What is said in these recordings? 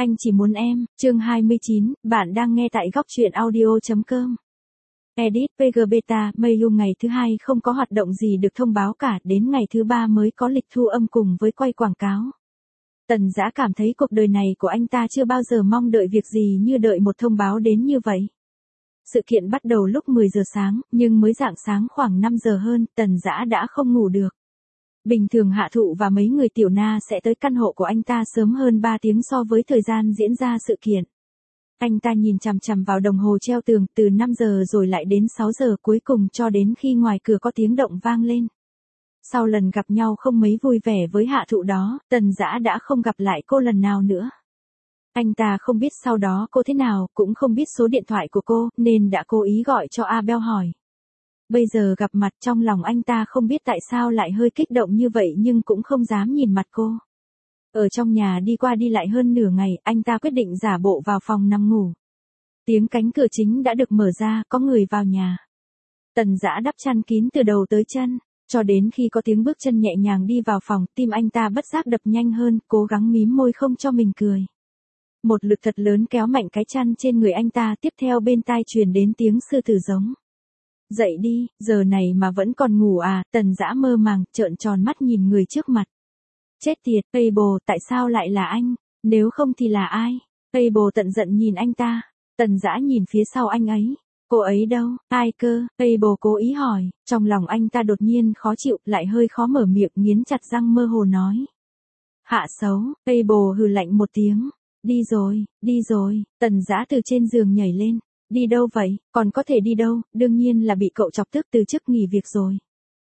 Anh chỉ muốn em, chương 29, bạn đang nghe tại góc truyện audio.com. Edit PG Beta, Meilu ngày thứ hai không có hoạt động gì được thông báo cả, đến ngày thứ ba mới có lịch thu âm cùng với quay quảng cáo. Tần Dã cảm thấy cuộc đời này của anh ta chưa bao giờ mong đợi việc gì như đợi một thông báo đến như vậy. Sự kiện bắt đầu lúc 10 giờ sáng, nhưng mới rạng sáng khoảng 5 giờ hơn, Tần Dã đã không ngủ được. Bình thường Hạ Thụ và mấy người tiểu na sẽ tới căn hộ của anh ta sớm hơn 3 tiếng so với thời gian diễn ra sự kiện. Anh ta nhìn chằm chằm vào đồng hồ treo tường từ 5 giờ rồi lại đến 6 giờ cuối cùng cho đến khi ngoài cửa có tiếng động vang lên. Sau lần gặp nhau không mấy vui vẻ với Hạ Thụ đó, Tần Dã đã không gặp lại cô lần nào nữa. Anh ta không biết sau đó cô thế nào, cũng không biết số điện thoại của cô, nên đã cố ý gọi cho Abel hỏi. Bây giờ gặp mặt trong lòng anh ta không biết tại sao lại hơi kích động như vậy nhưng cũng không dám nhìn mặt cô. Ở trong nhà đi qua đi lại hơn nửa ngày, anh ta quyết định giả bộ vào phòng nằm ngủ. Tiếng cánh cửa chính đã được mở ra, có người vào nhà. Tần Dã đắp chăn kín từ đầu tới chân, cho đến khi có tiếng bước chân nhẹ nhàng đi vào phòng, tim anh ta bất giác đập nhanh hơn, cố gắng mím môi không cho mình cười. Một lực thật lớn kéo mạnh cái chăn trên người anh ta, tiếp theo bên tai truyền đến tiếng sư tử giống. Dậy đi, giờ này mà vẫn còn ngủ à? Tần Dã mơ màng, trợn tròn mắt nhìn người trước mặt. Chết tiệt, Abel, tại sao lại là anh? Nếu không thì là ai? Abel tận giận nhìn anh ta. Tần Dã nhìn phía sau anh ấy. Cô ấy đâu? Ai cơ? Abel cố ý hỏi. Trong lòng anh ta đột nhiên khó chịu, lại hơi khó mở miệng, nghiến chặt răng mơ hồ nói. Hạ xấu. Abel hừ lạnh một tiếng. Đi rồi. Tần Dã từ trên giường nhảy lên. Đi đâu vậy? Còn có thể đi đâu? Đương nhiên là bị cậu chọc tức từ chức nghỉ việc rồi.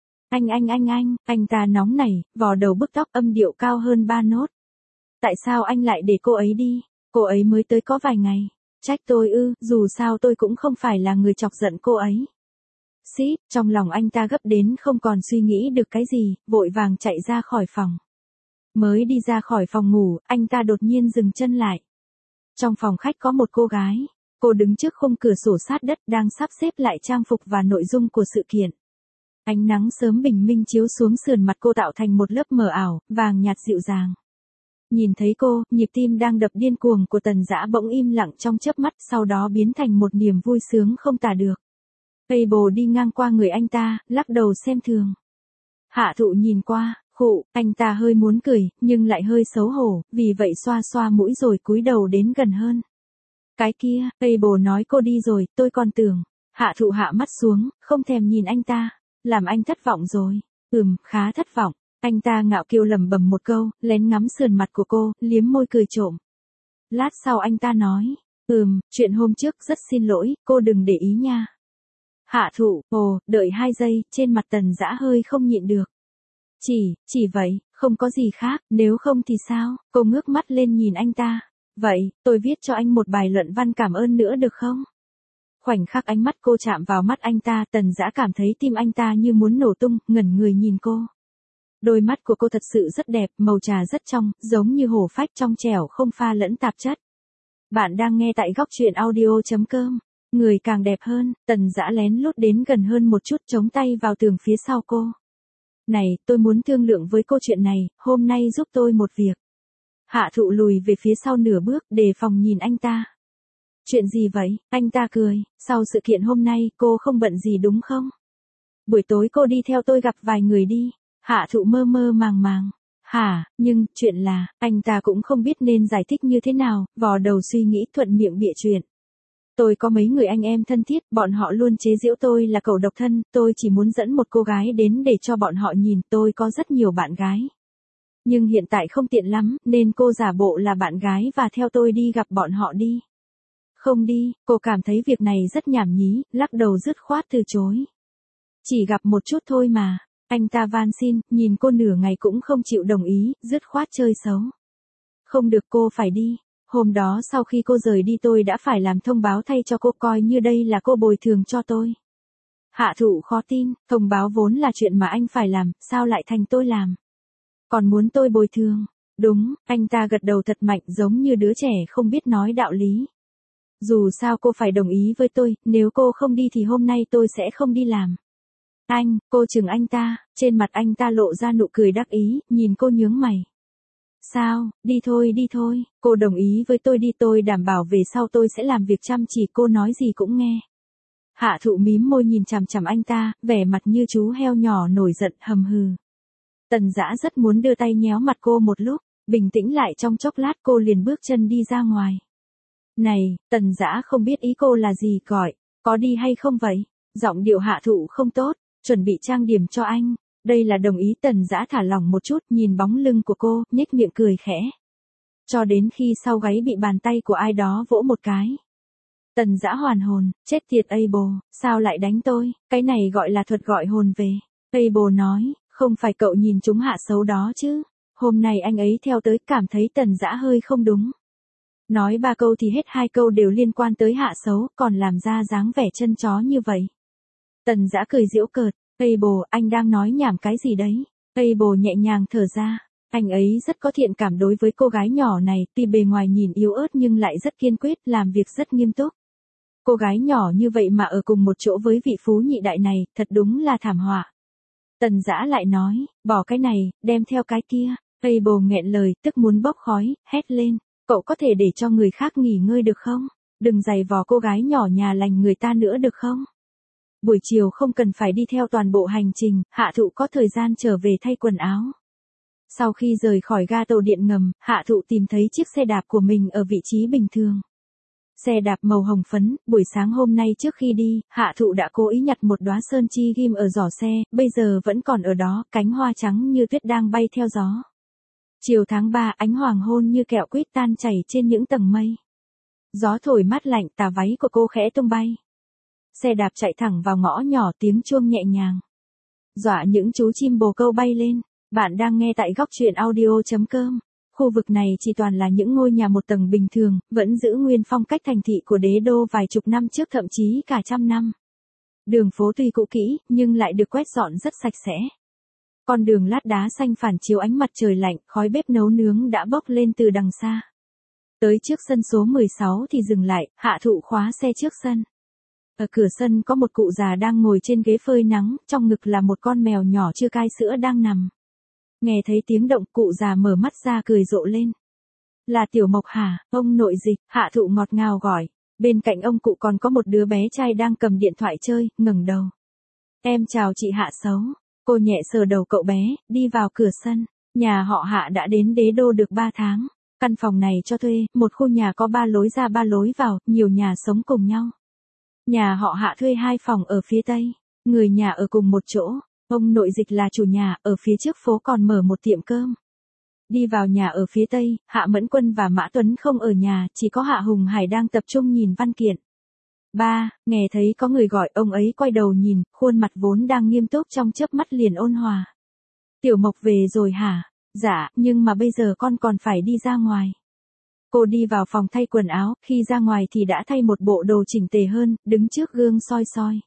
Anh ta nóng nảy, vò đầu bức tóc, âm điệu cao hơn 3 nốt. Tại sao anh lại để cô ấy đi? Cô ấy mới tới có vài ngày. Trách tôi ư? Dù sao tôi cũng không phải là người chọc giận cô ấy. Xít, trong lòng anh ta gấp đến không còn suy nghĩ được cái gì, vội vàng chạy ra khỏi phòng. Mới đi ra khỏi phòng ngủ, anh ta đột nhiên dừng chân lại. Trong phòng khách có một cô gái. Cô đứng trước khung cửa sổ sát đất đang sắp xếp lại trang phục và nội dung của sự kiện. Ánh nắng sớm bình minh chiếu xuống sườn mặt cô tạo thành một lớp mờ ảo, vàng nhạt dịu dàng. Nhìn thấy cô, nhịp tim đang đập điên cuồng của Tần Dã bỗng im lặng trong chớp mắt, sau đó biến thành một niềm vui sướng không tả được. Abel đi ngang qua người anh ta, lắc đầu xem thường. Hạ Thụ nhìn qua, khụ, anh ta hơi muốn cười, nhưng lại hơi xấu hổ, vì vậy xoa xoa mũi rồi cúi đầu đến gần hơn. Cái kia, Abel nói cô đi rồi, tôi còn tưởng. Hạ Thụ hạ mắt xuống, không thèm nhìn anh ta. Làm anh thất vọng rồi. Khá thất vọng. Anh ta ngạo kiều lẩm bẩm một câu, lén ngắm sườn mặt của cô, liếm môi cười trộm. Lát sau anh ta nói. Chuyện hôm trước rất xin lỗi, cô đừng để ý nha. Hạ Thụ, đợi 2 giây, trên mặt Tần Dã hơi không nhịn được. Chỉ vậy, không có gì khác, nếu không thì sao? Cô ngước mắt lên nhìn anh ta. Vậy, tôi viết cho anh một bài luận văn cảm ơn nữa được không? Khoảnh khắc ánh mắt cô chạm vào mắt anh ta, Tần Dã cảm thấy tim anh ta như muốn nổ tung, ngẩn người nhìn cô. Đôi mắt của cô thật sự rất đẹp, màu trà rất trong, giống như hổ phách trong trẻo không pha lẫn tạp chất. Bạn đang nghe tại góc truyện audio.com. Người càng đẹp hơn, Tần Dã lén lút đến gần hơn một chút, chống tay vào tường phía sau cô. Này, tôi muốn thương lượng với cô chuyện này, hôm nay giúp tôi một việc. Hạ Thụ lùi về phía sau nửa bước, đề phòng nhìn anh ta. Chuyện gì vậy? Anh ta cười, sau sự kiện hôm nay, cô không bận gì đúng không? Buổi tối cô đi theo tôi gặp vài người đi. Hạ Thụ mơ mơ màng màng. Hả, nhưng, chuyện là, anh ta cũng không biết nên giải thích như thế nào, vò đầu suy nghĩ thuận miệng bịa chuyện. Tôi có mấy người anh em thân thiết, bọn họ luôn chế giễu tôi là cậu độc thân, tôi chỉ muốn dẫn một cô gái đến để cho bọn họ nhìn, tôi có rất nhiều bạn gái. Nhưng hiện tại không tiện lắm, nên cô giả bộ là bạn gái và theo tôi đi gặp bọn họ đi. Không đi, cô cảm thấy việc này rất nhảm nhí, lắc đầu dứt khoát từ chối. Chỉ gặp một chút thôi mà. Anh ta van xin, nhìn cô nửa ngày cũng không chịu đồng ý, dứt khoát chơi xấu. Không được, cô phải đi. Hôm đó sau khi cô rời đi tôi đã phải làm thông báo thay cho cô, coi như đây là cô bồi thường cho tôi. Hạ Thụ khó tin, thông báo vốn là chuyện mà anh phải làm, sao lại thành tôi làm? Còn muốn tôi bồi thường? Đúng, anh ta gật đầu thật mạnh giống như đứa trẻ không biết nói đạo lý. Dù sao cô phải đồng ý với tôi, nếu cô không đi thì hôm nay tôi sẽ không đi làm. Cô chừng anh ta, trên mặt anh ta lộ ra nụ cười đắc ý, nhìn cô nhướng mày. Sao, đi thôi, cô đồng ý với tôi đi, tôi đảm bảo về sau tôi sẽ làm việc chăm chỉ, cô nói gì cũng nghe. Hạ thụ mím môi nhìn chằm chằm anh ta, vẻ mặt như chú heo nhỏ nổi giận hầm hừ. Tần Dã rất muốn đưa tay nhéo mặt cô một lúc, bình tĩnh lại trong chốc lát cô liền bước chân đi ra ngoài. Này, Tần Dã không biết ý cô là gì, gọi, có đi hay không vậy? Giọng điệu Hạ thụ không tốt, chuẩn bị trang điểm cho anh. Đây là đồng ý. Tần Dã thả lỏng một chút, nhìn bóng lưng của cô, nhếch miệng cười khẽ. Cho đến khi sau gáy bị bàn tay của ai đó vỗ một cái. Tần Dã hoàn hồn, chết tiệt Abel, sao lại đánh tôi, cái này gọi là thuật gọi hồn về. Abel nói, không phải cậu nhìn chúng Hạ xấu đó chứ, hôm nay anh ấy theo tới, cảm thấy Tần Dã hơi không đúng. Nói 3 câu thì hết 2 câu đều liên quan tới Hạ xấu, còn làm ra dáng vẻ chân chó như vậy. Tần Dã cười giễu cợt, Abel, anh đang nói nhảm cái gì đấy? Abel nhẹ nhàng thở ra, anh ấy rất có thiện cảm đối với cô gái nhỏ này, tuy bề ngoài nhìn yếu ớt nhưng lại rất kiên quyết, làm việc rất nghiêm túc. Cô gái nhỏ như vậy mà ở cùng một chỗ với vị phú nhị đại này, thật đúng là thảm họa. Tần Dã lại nói, bỏ cái này, đem theo cái kia. Abel nghẹn lời, tức muốn bốc khói, hét lên, cậu có thể để cho người khác nghỉ ngơi được không? Đừng giày vò cô gái nhỏ nhà lành người ta nữa được không? Buổi chiều không cần phải đi theo toàn bộ hành trình, Hạ thụ có thời gian trở về thay quần áo. Sau khi rời khỏi ga tàu điện ngầm, Hạ thụ tìm thấy chiếc xe đạp của mình ở vị trí bình thường. Xe đạp màu hồng phấn, buổi sáng hôm nay trước khi đi, Hạ thụ đã cố ý nhặt một đóa sơn chi ghim ở giỏ xe, bây giờ vẫn còn ở đó, cánh hoa trắng như tuyết đang bay theo gió. Chiều tháng 3, ánh hoàng hôn như kẹo quýt tan chảy trên những tầng mây. Gió thổi mát lạnh, tà váy của cô khẽ tung bay. Xe đạp chạy thẳng vào ngõ nhỏ, tiếng chuông nhẹ nhàng dọa những chú chim bồ câu bay lên. Bạn đang nghe tại góc truyện audio.com. Khu vực này chỉ toàn là những ngôi nhà một tầng bình thường, vẫn giữ nguyên phong cách thành thị của đế đô vài chục năm trước, thậm chí cả trăm năm. Đường phố tuy cũ kỹ, nhưng lại được quét dọn rất sạch sẽ. Con đường lát đá xanh phản chiếu ánh mặt trời lạnh, khói bếp nấu nướng đã bốc lên từ đằng xa. Tới trước sân số 16 thì dừng lại, Hạ thụ khóa xe trước sân. Ở cửa sân có một cụ già đang ngồi trên ghế phơi nắng, trong ngực là một con mèo nhỏ chưa cai sữa đang nằm. Nghe thấy tiếng động, cụ già mở mắt ra cười rộ lên. Là Tiểu Mộc hả, ông nội dịch, Hạ thụ ngọt ngào gọi. Bên cạnh ông cụ còn có một đứa bé trai đang cầm điện thoại chơi, ngẩng đầu. Em chào chị Hạ xấu. Cô nhẹ sờ đầu cậu bé, đi vào cửa sân. Nhà họ Hạ đã đến đế đô được 3 tháng. Căn phòng này cho thuê, một khu nhà có 3 lối ra 3 lối vào, nhiều nhà sống cùng nhau. Nhà họ Hạ thuê 2 phòng ở phía tây, người nhà ở cùng một chỗ. Ông nội dịch là chủ nhà, ở phía trước phố còn mở một tiệm cơm. Đi vào nhà ở phía tây, Hạ Mẫn Quân và Mã Tuấn không ở nhà, chỉ có Hạ Hùng Hải đang tập trung nhìn văn kiện. Ba, nghe thấy có người gọi, ông ấy quay đầu nhìn, khuôn mặt vốn đang nghiêm túc trong chớp mắt liền ôn hòa. Tiểu Mộc về rồi hả? Dạ, nhưng mà bây giờ con còn phải đi ra ngoài. Cô đi vào phòng thay quần áo, khi ra ngoài thì đã thay một bộ đồ chỉnh tề hơn, đứng trước gương soi soi.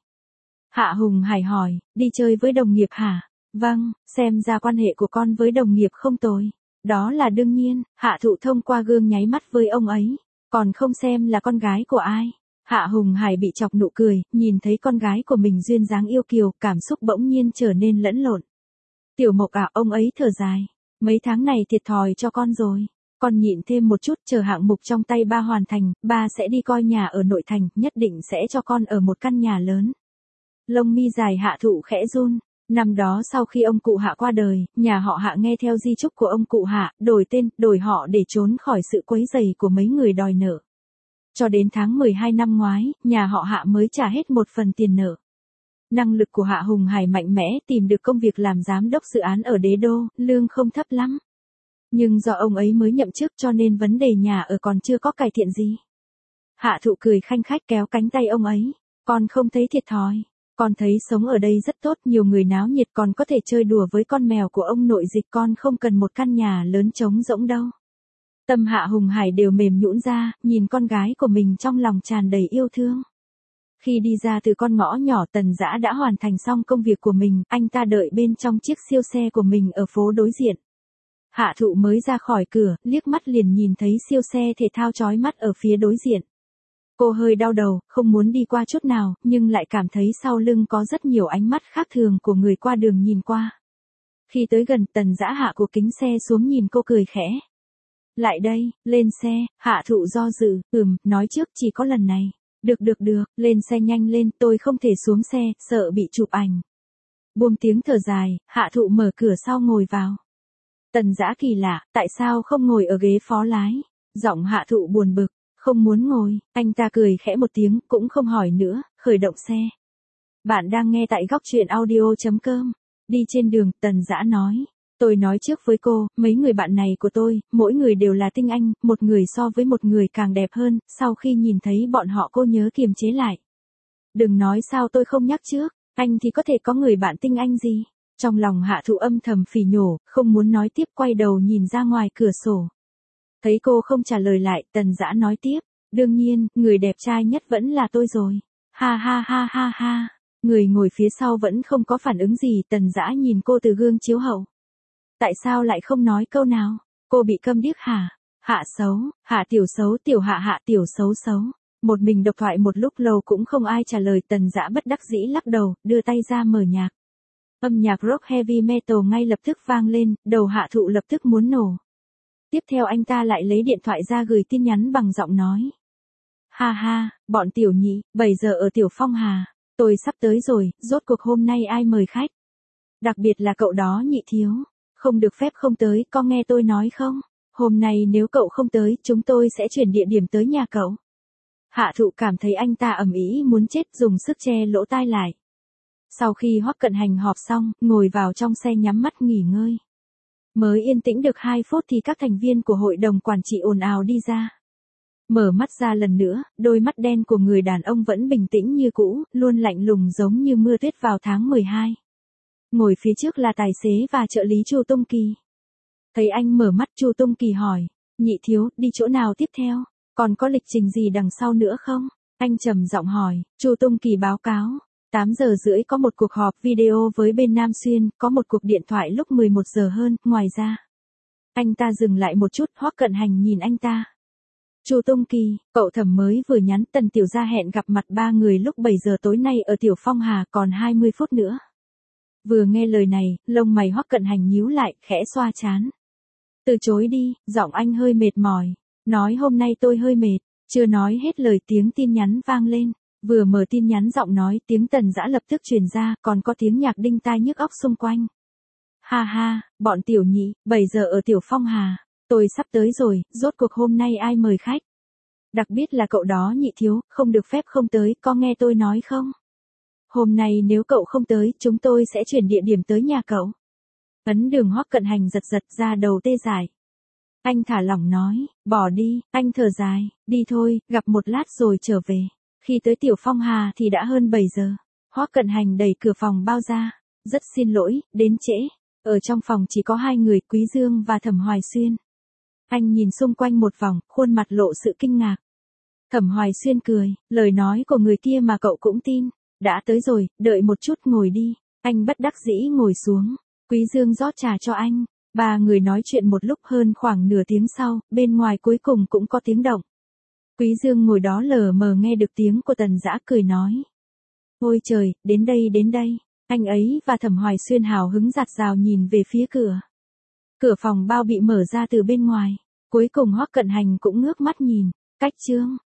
Hạ Hùng Hải hỏi, đi chơi với đồng nghiệp hả? Vâng, xem ra quan hệ của con với đồng nghiệp không tồi. Đó là đương nhiên. Hạ thụ thông qua gương nháy mắt với ông ấy. Còn không xem là con gái của ai. Hạ Hùng Hải bị chọc nụ cười, nhìn thấy con gái của mình duyên dáng yêu kiều, cảm xúc bỗng nhiên trở nên lẫn lộn. Tiểu Mộc à, ông ấy thở dài. Mấy tháng này thiệt thòi cho con rồi. Con nhịn thêm một chút, chờ hạng mục trong tay ba hoàn thành, ba sẽ đi coi nhà ở nội thành, nhất định sẽ cho con ở một căn nhà lớn. Lông mi dài Hạ thụ khẽ run. Năm đó sau khi ông cụ Hạ qua đời, nhà họ Hạ nghe theo di chúc của ông cụ Hạ, đổi tên, đổi họ để trốn khỏi sự quấy rầy của mấy người đòi nợ. Cho đến tháng 12 năm ngoái, nhà họ Hạ mới trả hết một phần tiền nợ. Năng lực của Hạ Hùng Hải mạnh mẽ, tìm được công việc làm giám đốc dự án ở đế đô, lương không thấp lắm. Nhưng do ông ấy mới nhậm chức cho nên vấn đề nhà ở còn chưa có cải thiện gì. Hạ thụ cười khanh khách kéo cánh tay ông ấy. Con không thấy thiệt thòi. Con thấy sống ở đây rất tốt, nhiều người náo nhiệt, còn có thể chơi đùa với con mèo của ông nội dịch, con không cần một căn nhà lớn trống rỗng đâu. Tâm Hạ Hùng Hải đều mềm nhũn ra, nhìn con gái của mình trong lòng tràn đầy yêu thương. Khi đi ra từ con ngõ nhỏ, Tần Dã đã hoàn thành xong công việc của mình, anh ta đợi bên trong chiếc siêu xe của mình ở phố đối diện. Hạ thụ mới ra khỏi cửa, liếc mắt liền nhìn thấy siêu xe thể thao chói mắt ở phía đối diện. Cô hơi đau đầu, không muốn đi qua chút nào, nhưng lại cảm thấy sau lưng có rất nhiều ánh mắt khác thường của người qua đường nhìn qua. Khi tới gần, Tần Dã hạ của kính xe xuống nhìn cô cười khẽ. lại đây, lên xe, Hạ Thụ do dự, nói trước chỉ có lần này. Được, lên xe nhanh lên, tôi không thể xuống xe, sợ bị chụp ảnh. Buông tiếng thở dài, Hạ Thụ mở cửa sau ngồi vào. Tần Dã kỳ lạ, tại sao không ngồi ở ghế phó lái? Giọng Hạ Thụ buồn bực, không muốn ngồi, anh ta cười khẽ một tiếng, cũng không hỏi nữa, khởi động xe. Bạn đang nghe tại góc truyện audio.com. Đi trên đường, Tần Dã nói. Tôi nói trước với cô, mấy người bạn này của tôi, mỗi người đều là tinh anh, một người so với một người càng đẹp hơn, sau khi nhìn thấy bọn họ cô nhớ kiềm chế lại. Đừng nói sao tôi không nhắc trước, anh thì có thể có người bạn tinh anh gì. Trong lòng Hạ Thụ âm thầm phỉ nhổ, không muốn nói tiếp, quay đầu nhìn ra ngoài cửa sổ. Thấy cô không trả lời lại, Tần Dã nói tiếp, đương nhiên, người đẹp trai nhất vẫn là tôi rồi. Ha ha ha ha ha. Người ngồi phía sau vẫn không có phản ứng gì, Tần Dã nhìn cô từ gương chiếu hậu. Tại sao lại không nói câu nào? Cô bị câm điếc hả? Hạ xấu, Hạ tiểu xấu, tiểu Hạ Hạ tiểu xấu xấu. Một mình độc thoại một lúc lâu cũng không ai trả lời, Tần Dã bất đắc dĩ lắc đầu, đưa tay ra mở nhạc. Âm nhạc rock heavy metal ngay lập tức vang lên, đầu Hạ Thụ lập tức muốn nổ. Tiếp theo anh ta lại lấy điện thoại ra gửi tin nhắn bằng giọng nói. Ha ha, bọn tiểu nhị, 7 giờ ở Tiểu Phong Hà. Tôi sắp tới rồi, rốt cuộc hôm nay ai mời khách? Đặc biệt là cậu đó Nhị thiếu. Không được phép không tới, có nghe tôi nói không? Hôm nay nếu cậu không tới, chúng tôi sẽ chuyển địa điểm tới nhà cậu. Hạ Thụ cảm thấy anh ta ầm ĩ muốn chết, dùng sức che lỗ tai lại. Sau khi Hoắc Cận Hành họp xong, ngồi vào trong xe nhắm mắt nghỉ ngơi. Mới yên tĩnh được 2 phút thì các thành viên của hội đồng quản trị ồn ào đi ra. Mở mắt ra lần nữa, đôi mắt đen của người đàn ông vẫn bình tĩnh như cũ, luôn lạnh lùng giống như mưa tuyết vào tháng 12. Ngồi phía trước là tài xế và trợ lý Chu Tung Kỳ. Thấy anh mở mắt, Chu Tung Kỳ hỏi, Nhị thiếu, đi chỗ nào tiếp theo? Còn có lịch trình gì đằng sau nữa không? Anh trầm giọng hỏi. Chu Tung Kỳ báo cáo. 8 giờ rưỡi có một cuộc họp video với bên Nam Xuyên, có một cuộc điện thoại lúc 11 giờ hơn, ngoài ra. Anh ta dừng lại một chút, Hoắc Cận Hành nhìn anh ta. Chu Tung Kỳ, cậu Thẩm mới vừa nhắn Tần tiểu gia hẹn gặp mặt 3 người lúc 7 giờ tối nay ở Tiểu Phong Hà, còn 20 phút nữa. Vừa nghe lời này, lông mày Hoắc Cận Hành nhíu lại, khẽ xoa trán. Từ chối đi, giọng anh hơi mệt mỏi. Nói hôm nay tôi hơi mệt, chưa nói hết lời tiếng tin nhắn vang lên. Vừa mở tin nhắn giọng nói tiếng Tần Dã lập tức truyền ra, còn có tiếng nhạc đinh tai nhức óc xung quanh. Ha ha, bọn tiểu nhị, 7 giờ ở Tiểu Phong Hà. Tôi sắp tới rồi, rốt cuộc hôm nay ai mời khách? Đặc biệt là cậu đó Nhị thiếu, không được phép không tới, có nghe tôi nói không? Hôm nay nếu cậu không tới, chúng tôi sẽ chuyển địa điểm tới nhà cậu. Ấn Đường Hoắc Cận Hành giật giật ra đầu tê dại. Anh thả lỏng nói, bỏ đi, anh thở dài, đi thôi, gặp một lát rồi trở về. Khi tới Tiểu Phong Hà thì đã hơn 7 giờ. Hoắc Cận Hành đẩy cửa phòng bao ra. Rất xin lỗi, đến trễ. Ở trong phòng chỉ có 2 người, Quý Dương và Thẩm Hoài Xuyên. Anh nhìn xung quanh một vòng, khuôn mặt lộ sự kinh ngạc. Thẩm Hoài Xuyên cười, lời nói của người kia mà cậu cũng tin. Đã tới rồi, đợi một chút ngồi đi. Anh bất đắc dĩ ngồi xuống. Quý Dương rót trà cho anh. 3 người nói chuyện một lúc, hơn khoảng nửa tiếng sau, bên ngoài cuối cùng cũng có tiếng động. Quý Dương ngồi đó lờ mờ nghe được tiếng của Tần Dã cười nói. Ôi trời, đến đây. Anh ấy và Thẩm Hoài Xuyên hào hứng dạt dào nhìn về phía cửa. Cửa phòng bao bị mở ra từ bên ngoài. Cuối cùng Hoắc Cận Hành cũng ngước mắt nhìn. Cách chương.